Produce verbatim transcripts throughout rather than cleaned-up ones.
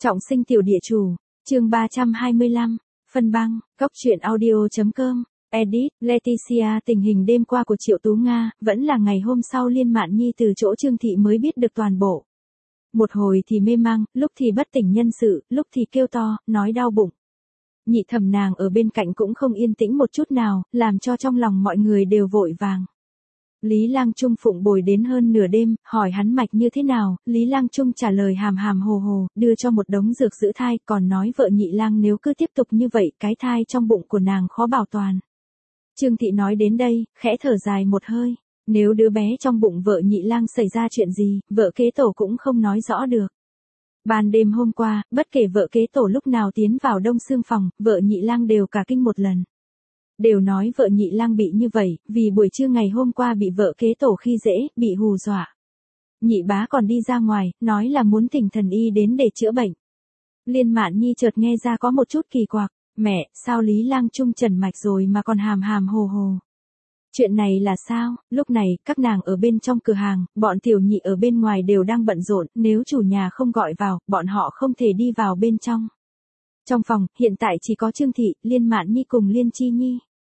Trọng sinh tiểu địa chủ, chương ba trăm hai mươi lăm, phân băng, góc truyện audio.com, edit, Leticia. Tình hình đêm qua của Triệu Tú Nga, vẫn là ngày hôm sau Liên Mạn Nhi từ chỗ Trương Thị mới biết được toàn bộ. Một hồi thì mê mang, lúc thì bất tỉnh nhân sự, lúc thì kêu to, nói đau bụng. Nhị thẩm nàng ở bên cạnh cũng không yên tĩnh một chút nào, làm cho trong lòng mọi người đều vội vàng. Lý Lang Trung phụng bồi đến hơn nửa đêm, hỏi hắn mạch như thế nào, Lý Lang Trung trả lời hàm hàm hồ hồ, đưa cho một đống dược giữ thai, còn nói vợ Nhị Lang nếu cứ tiếp tục như vậy, cái thai trong bụng của nàng khó bảo toàn. Trương Thị nói đến đây, khẽ thở dài một hơi, nếu đứa bé trong bụng vợ Nhị Lang xảy ra chuyện gì, vợ kế tổ cũng không nói rõ được. Ban đêm hôm qua, bất kể vợ kế tổ lúc nào tiến vào Đông Xương phòng, vợ Nhị Lang đều cả kinh một lần. Đều nói vợ Nhị Lang bị như vậy, vì buổi trưa ngày hôm qua bị vợ kế tổ khi dễ, bị hù dọa. Nhị bá còn đi ra ngoài, nói là muốn thỉnh thần y đến để chữa bệnh. Liên Mạn Nhi chợt nghe ra có một chút kỳ quặc, mẹ, sao Lý Lang Trung trần mạch rồi mà còn hàm hàm hồ hồ. Chuyện này là sao? Lúc này, các nàng ở bên trong cửa hàng, bọn tiểu nhị ở bên ngoài đều đang bận rộn, nếu chủ nhà không gọi vào, bọn họ không thể đi vào bên trong. Trong phòng, hiện tại chỉ có Trương Thị, Liên Mạn Nhi cùng Liên Chi Nhi.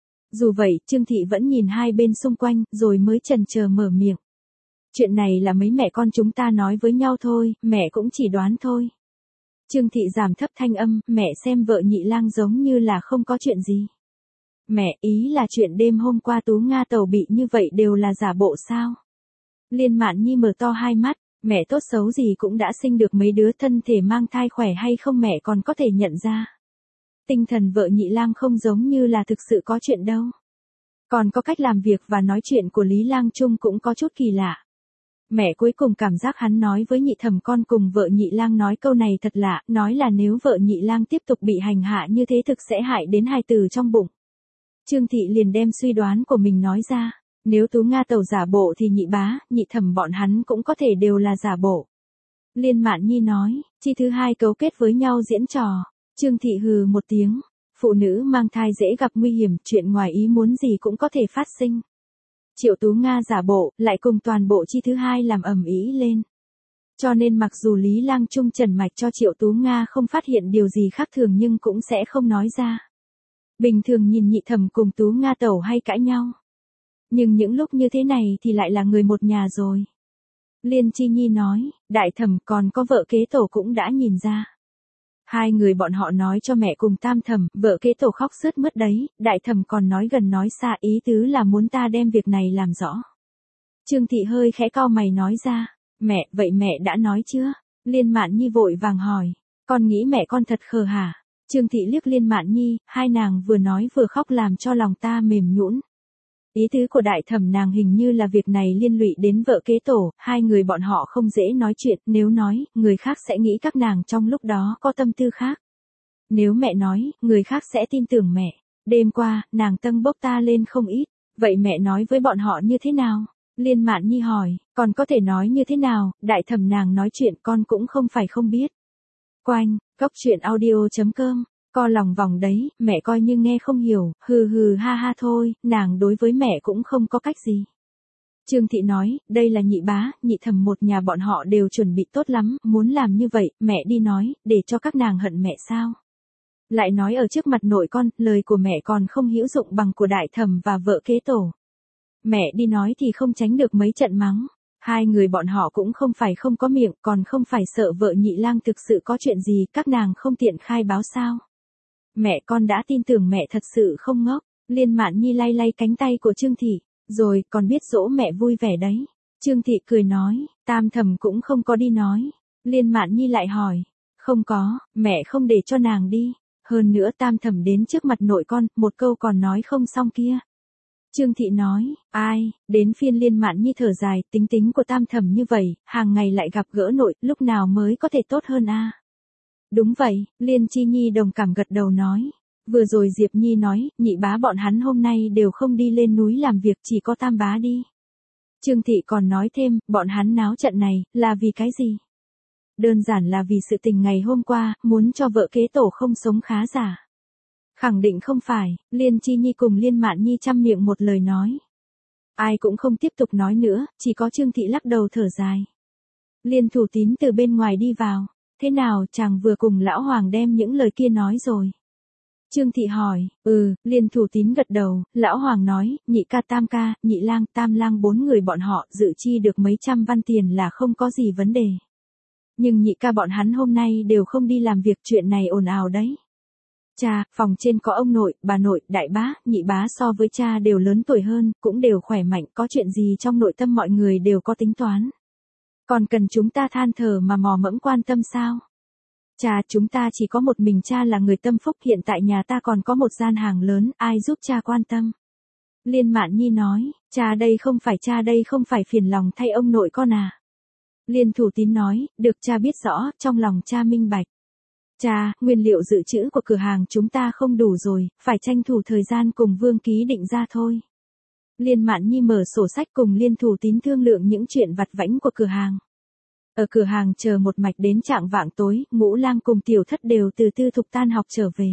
Dù vậy, Trương Thị vẫn nhìn hai bên xung quanh, rồi mới chần chờ mở miệng. Chuyện này là mấy mẹ con chúng ta nói với nhau thôi, mẹ cũng chỉ đoán thôi. Trương Thị giảm thấp thanh âm, mẹ xem vợ Nhị Lang giống như là không có chuyện gì. Mẹ, ý là chuyện đêm hôm qua Tú Nga tàu bị như vậy đều là giả bộ sao? Liên Mạn Nhi mở to hai mắt, mẹ tốt xấu gì cũng đã sinh được mấy đứa, thân thể mang thai khỏe hay không mẹ còn có thể nhận ra. Tinh thần vợ Nhị Lang không giống như là thực sự có chuyện đâu. Còn có cách làm việc và nói chuyện của Lý Lang Trung cũng có chút kỳ lạ. Mẹ cuối cùng cảm giác hắn nói với nhị thẩm con cùng vợ Nhị Lang nói câu này thật lạ, nói là nếu vợ Nhị Lang tiếp tục bị hành hạ như thế thực sẽ hại đến hài tử trong bụng. Trương Thị liền đem suy đoán của mình nói ra, nếu Tú Nga tàu giả bộ thì nhị bá, nhị thẩm bọn hắn cũng có thể đều là giả bộ. Liên Mạn Nhi nói, chi thứ hai cấu kết với nhau diễn trò. Trương Thị hừ một tiếng, phụ nữ mang thai dễ gặp nguy hiểm, chuyện ngoài ý muốn gì cũng có thể phát sinh. Triệu Tú Nga giả bộ, lại cùng toàn bộ chi thứ hai làm ầm ĩ lên. Cho nên mặc dù Lý Lang Trung trần mạch cho Triệu Tú Nga không phát hiện điều gì khác thường nhưng cũng sẽ không nói ra. Bình thường nhìn nhị thẩm cùng Tú Nga tẩu hay cãi nhau. Nhưng những lúc như thế này thì lại là người một nhà rồi. Liên Chi Nhi nói, đại thẩm còn có vợ kế tổ cũng đã nhìn ra. Hai người bọn họ nói cho mẹ cùng tam thẩm, vợ kế tổ khóc sướt mướt đấy, đại thẩm còn nói gần nói xa, ý tứ là muốn ta đem việc này làm rõ. Trương Thị hơi khẽ cau mày nói ra, mẹ, vậy mẹ đã nói chưa? Liên Mạn Nhi vội vàng hỏi, con nghĩ mẹ con thật khờ hả? Trương Thị liếc Liên Mạn Nhi, hai nàng vừa nói vừa khóc làm cho lòng ta mềm nhũn. Ý tứ của đại thẩm nàng hình như là việc này liên lụy đến vợ kế tổ, hai người bọn họ không dễ nói chuyện, nếu nói, người khác sẽ nghĩ các nàng trong lúc đó có tâm tư khác. Nếu mẹ nói, người khác sẽ tin tưởng mẹ. Đêm qua, nàng tâng bốc ta lên không ít, vậy mẹ nói với bọn họ như thế nào? Liên Mạn Nhi hỏi, còn có thể nói như thế nào, đại thẩm nàng nói chuyện con cũng không phải không biết. Quanh, góc truyện audio.com. Co lòng vòng đấy, mẹ coi như nghe không hiểu, hừ hừ ha ha thôi, nàng đối với mẹ cũng không có cách gì. Trương Thị nói, đây là nhị bá, nhị thẩm một nhà bọn họ đều chuẩn bị tốt lắm, muốn làm như vậy, mẹ đi nói, để cho các nàng hận mẹ sao. Lại nói ở trước mặt nội con, lời của mẹ còn không hữu dụng bằng của đại thẩm và vợ kế tổ. Mẹ đi nói thì không tránh được mấy trận mắng. Hai người bọn họ cũng không phải không có miệng, còn không phải sợ vợ Nhị Lang thực sự có chuyện gì, các nàng không tiện khai báo sao. Mẹ con đã tin tưởng mẹ thật sự không ngốc. Liên Mạn Nhi lay lay cánh tay của Trương Thị, rồi còn biết dỗ mẹ vui vẻ đấy. Trương Thị cười nói, tam thẩm cũng không có đi nói. Liên Mạn Nhi lại hỏi, không có, mẹ không để cho nàng đi. Hơn nữa tam thẩm đến trước mặt nội con, một câu còn nói không xong kia. Trương Thị nói, ai, đến phiên Liên Mạn Nhi thở dài, tính tính của tam thẩm như vậy, hàng ngày lại gặp gỡ nội, lúc nào mới có thể tốt hơn a? Đúng vậy, Liên Chi Nhi đồng cảm gật đầu nói. Vừa rồi Diệp Nhi nói, nhị bá bọn hắn hôm nay đều không đi lên núi làm việc, chỉ có tam bá đi. Trương Thị còn nói thêm, bọn hắn náo trận này, là vì cái gì? Đơn giản là vì sự tình ngày hôm qua, muốn cho vợ kế tổ không sống khá giả. Khẳng định không phải, Liên Chi Nhi cùng Liên Mạn Nhi chăm miệng một lời nói. Ai cũng không tiếp tục nói nữa, chỉ có Trương Thị lắc đầu thở dài. Liên Thủ Tín từ bên ngoài đi vào. Thế nào, chàng vừa cùng lão hoàng đem những lời kia nói rồi? Trương Thị hỏi, ừ, Liên Thủ Tín gật đầu, lão hoàng nói, nhị ca tam ca, nhị lang tam lang bốn người bọn họ dự chi được mấy trăm văn tiền là không có gì vấn đề. Nhưng nhị ca bọn hắn hôm nay đều không đi làm việc, chuyện này ồn ào đấy. Cha, phòng trên có ông nội, bà nội, đại bá, nhị bá so với cha đều lớn tuổi hơn, cũng đều khỏe mạnh, có chuyện gì trong nội tâm mọi người đều có tính toán. Còn cần chúng ta than thở mà mò mẫm quan tâm sao? Cha, chúng ta chỉ có một mình cha là người tâm phúc, hiện tại nhà ta còn có một gian hàng lớn, ai giúp cha quan tâm? Liên Mạn Nhi nói, cha đây không phải cha đây không phải phiền lòng thay ông nội con à? Liên Thủ Tín nói, được, cha biết rõ, trong lòng cha minh bạch. Cha, nguyên liệu dự trữ của cửa hàng chúng ta không đủ rồi, phải tranh thủ thời gian cùng Vương Ký định ra thôi. Liên Mạn Nhi mở sổ sách cùng Liên Thủ Tín thương lượng những chuyện vặt vãnh của cửa hàng. Ở cửa hàng chờ một mạch đến trạng vạng tối, Ngũ Lang cùng Tiểu Thất đều từ Tư Thục tan học trở về.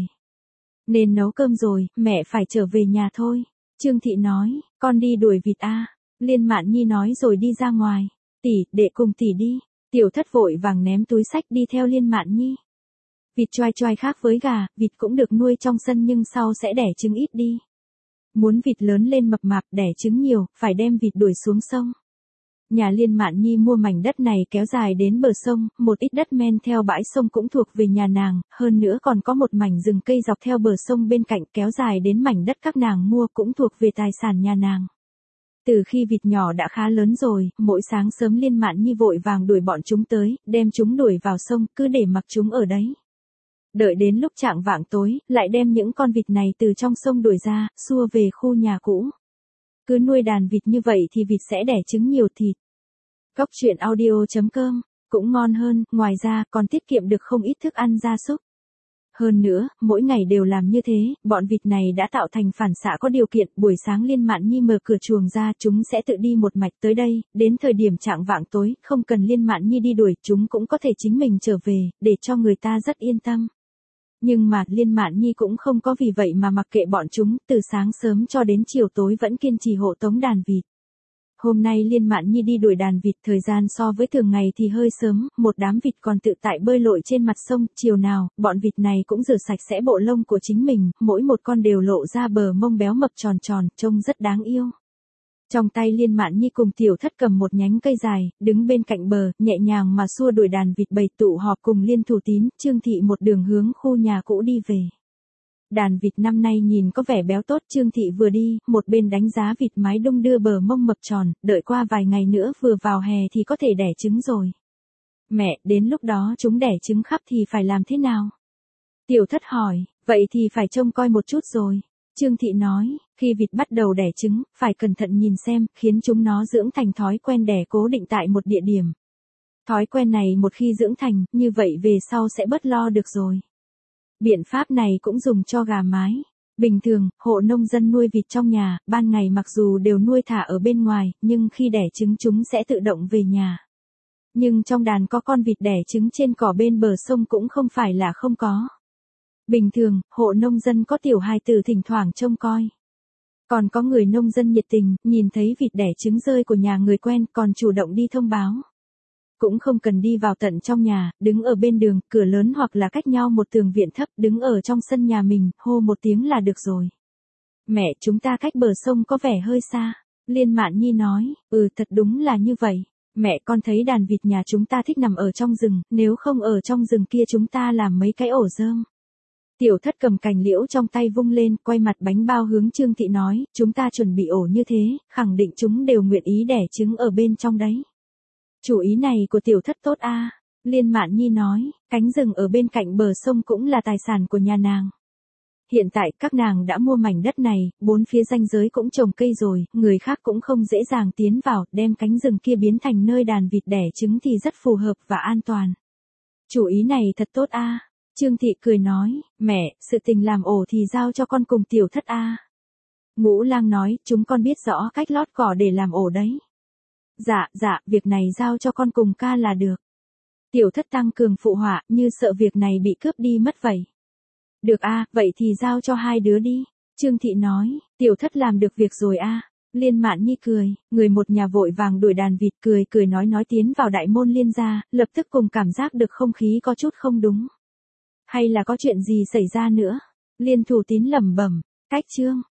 Nên nấu cơm rồi, mẹ phải trở về nhà thôi. Trương Thị nói, con đi đuổi vịt a. Liên Mạn Nhi nói rồi đi ra ngoài. Tỷ, đệ cùng tỷ đi. Tiểu Thất vội vàng ném túi sách đi theo Liên Mạn Nhi. Vịt choai choai khác với gà, vịt cũng được nuôi trong sân nhưng sau sẽ đẻ trứng ít đi. Muốn vịt lớn lên mập mạp đẻ trứng nhiều, phải đem vịt đuổi xuống sông. Nhà Liên Mạn Nhi mua mảnh đất này kéo dài đến bờ sông, một ít đất men theo bãi sông cũng thuộc về nhà nàng, hơn nữa còn có một mảnh rừng cây dọc theo bờ sông bên cạnh kéo dài đến mảnh đất các nàng mua cũng thuộc về tài sản nhà nàng. Từ khi vịt nhỏ đã khá lớn rồi, mỗi sáng sớm Liên Mạn Nhi vội vàng đuổi bọn chúng tới, đem chúng đuổi vào sông, cứ để mặc chúng ở đấy. Đợi đến lúc chạng vạng tối, lại đem những con vịt này từ trong sông đuổi ra, xua về khu nhà cũ. Cứ nuôi đàn vịt như vậy thì vịt sẽ đẻ trứng nhiều thịt. Cóc truyện audio chấm com cũng ngon hơn, ngoài ra còn tiết kiệm được không ít thức ăn gia súc. Hơn nữa, mỗi ngày đều làm như thế, bọn vịt này đã tạo thành phản xạ có điều kiện, buổi sáng Liên Mạn Nhi mở cửa chuồng ra, chúng sẽ tự đi một mạch tới đây, đến thời điểm chạng vạng tối, không cần Liên Mạn Nhi đi đuổi, chúng cũng có thể chính mình trở về, để cho người ta rất yên tâm. Nhưng mà, Liên Mạn Nhi cũng không có vì vậy mà mặc kệ bọn chúng, từ sáng sớm cho đến chiều tối vẫn kiên trì hộ tống đàn vịt. Hôm nay Liên Mạn Nhi đi đuổi đàn vịt, thời gian so với thường ngày thì hơi sớm, một đám vịt còn tự tại bơi lội trên mặt sông, chiều nào, bọn vịt này cũng rửa sạch sẽ bộ lông của chính mình, mỗi một con đều lộ ra bờ mông béo mập tròn tròn, trông rất đáng yêu. Trong tay Liên Mạn Nhi cùng Tiểu Thất cầm một nhánh cây dài, đứng bên cạnh bờ, nhẹ nhàng mà xua đuổi đàn vịt bầy tụ họp cùng Liên Thủ Tín, Trương Thị một đường hướng khu nhà cũ đi về. Đàn vịt năm nay nhìn có vẻ béo tốt, Trương Thị vừa đi, một bên đánh giá vịt mái đung đưa bờ mông mập tròn, đợi qua vài ngày nữa vừa vào hè thì có thể đẻ trứng rồi. Mẹ, đến lúc đó chúng đẻ trứng khắp thì phải làm thế nào? Tiểu Thất hỏi, vậy thì phải trông coi một chút rồi. Trương Thị nói, khi vịt bắt đầu đẻ trứng, phải cẩn thận nhìn xem, khiến chúng nó dưỡng thành thói quen đẻ cố định tại một địa điểm. Thói quen này một khi dưỡng thành, như vậy về sau sẽ bớt lo được rồi. Biện pháp này cũng dùng cho gà mái. Bình thường, hộ nông dân nuôi vịt trong nhà, ban ngày mặc dù đều nuôi thả ở bên ngoài, nhưng khi đẻ trứng chúng sẽ tự động về nhà. Nhưng trong đàn có con vịt đẻ trứng trên cỏ bên bờ sông cũng không phải là không có. Bình thường, hộ nông dân có tiểu hài tử thỉnh thoảng trông coi. Còn có người nông dân nhiệt tình, nhìn thấy vịt đẻ trứng rơi của nhà người quen còn chủ động đi thông báo. Cũng không cần đi vào tận trong nhà, đứng ở bên đường, cửa lớn hoặc là cách nhau một tường viện thấp, đứng ở trong sân nhà mình, hô một tiếng là được rồi. Mẹ, chúng ta cách bờ sông có vẻ hơi xa. Liên Mạn Nhi nói, ừ thật đúng là như vậy. Mẹ, con thấy đàn vịt nhà chúng ta thích nằm ở trong rừng, nếu không ở trong rừng kia chúng ta làm mấy cái ổ rơm. Tiểu Thất cầm cành liễu trong tay vung lên, quay mặt bánh bao hướng Trương Thị nói, chúng ta chuẩn bị ổ như thế, khẳng định chúng đều nguyện ý đẻ trứng ở bên trong đấy. Chủ ý này của Tiểu Thất tốt a. À. Liên Mạn Nhi nói, cánh rừng ở bên cạnh bờ sông cũng là tài sản của nhà nàng. Hiện tại các nàng đã mua mảnh đất này, bốn phía ranh giới cũng trồng cây rồi, người khác cũng không dễ dàng tiến vào, đem cánh rừng kia biến thành nơi đàn vịt đẻ trứng thì rất phù hợp và an toàn. Chủ ý này thật tốt a. À. Trương Thị cười nói, mẹ, sự tình làm ổ thì giao cho con cùng Tiểu Thất a. À. Ngũ Lang nói, chúng con biết rõ cách lót cỏ để làm ổ đấy. Dạ, dạ, việc này giao cho con cùng ca là được. Tiểu Thất tăng cường phụ họa, như sợ việc này bị cướp đi mất vậy. Được a, à, vậy thì giao cho hai đứa đi. Trương Thị nói, Tiểu Thất làm được việc rồi a. À. Liên Mạn Nhi cười, người một nhà vội vàng đuổi đàn vịt, cười cười nói nói tiến vào đại môn Liên gia, lập tức cùng cảm giác được không khí có chút không đúng. Hay là có chuyện gì xảy ra nữa? Liên Thủ Tín lẩm bẩm, cách chương